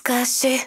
скажи.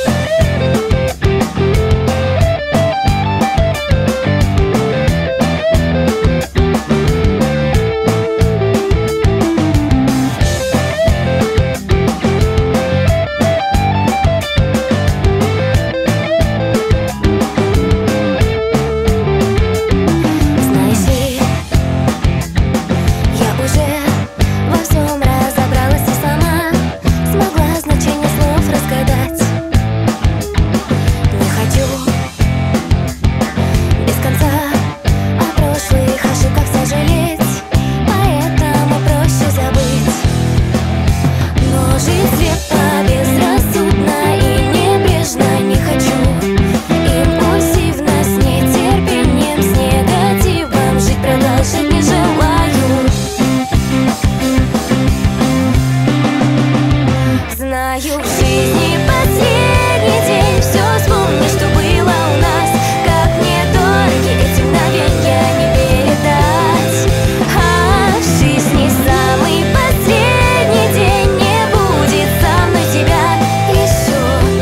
Знаю, в жизни последний день, все вспомни, что было у нас. Как мне дороги эти мгновенья не передать. А в жизни самый последний день, не будет со мной тебя еще,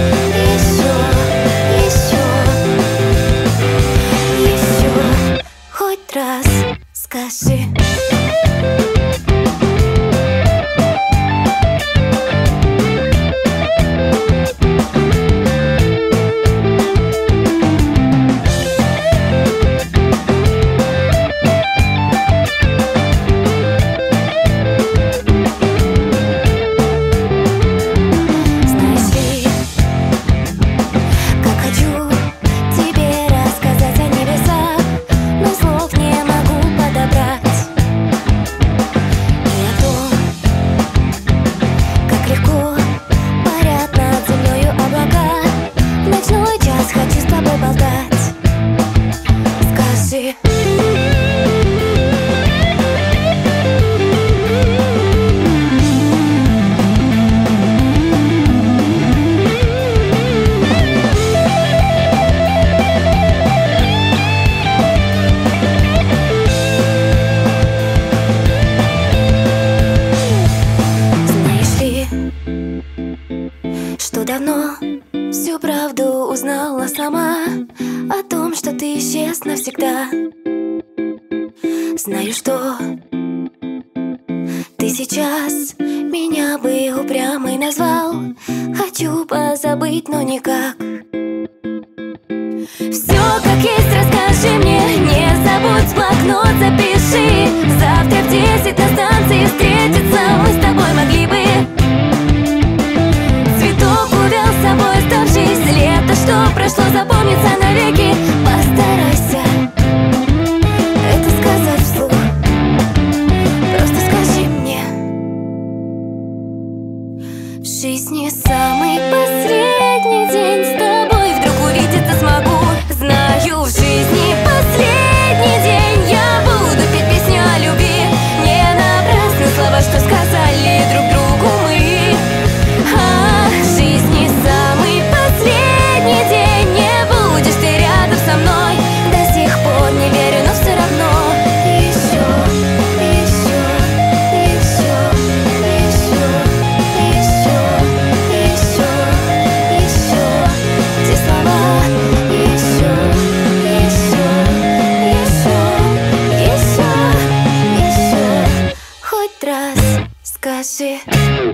хоть раз скажи. Что давно всю правду узнала сама о том, что ты исчез навсегда. Знаю, что ты сейчас меня бы упрямой назвал. Хочу позабыть, но никак. Все как есть расскажи мне, не забудь в блокнот запиши. Завтра в 10 на станции встретиться мы с тобой могли бы. Лето, что прошло, запомнится навеки. Постарайся это сказать вслух. Просто скажи мне. В жизни самый последний день, с тобой вдруг увидеться смогу. Знаю, в жизни последний день я буду петь песню о любви. Не напрасны слова, что сказали друг другу мы. А в жизни самый последний день, не будешь ты рядом со мной. До сих пор не верю, но все равно еще те слова. Еще хоть раз скажи.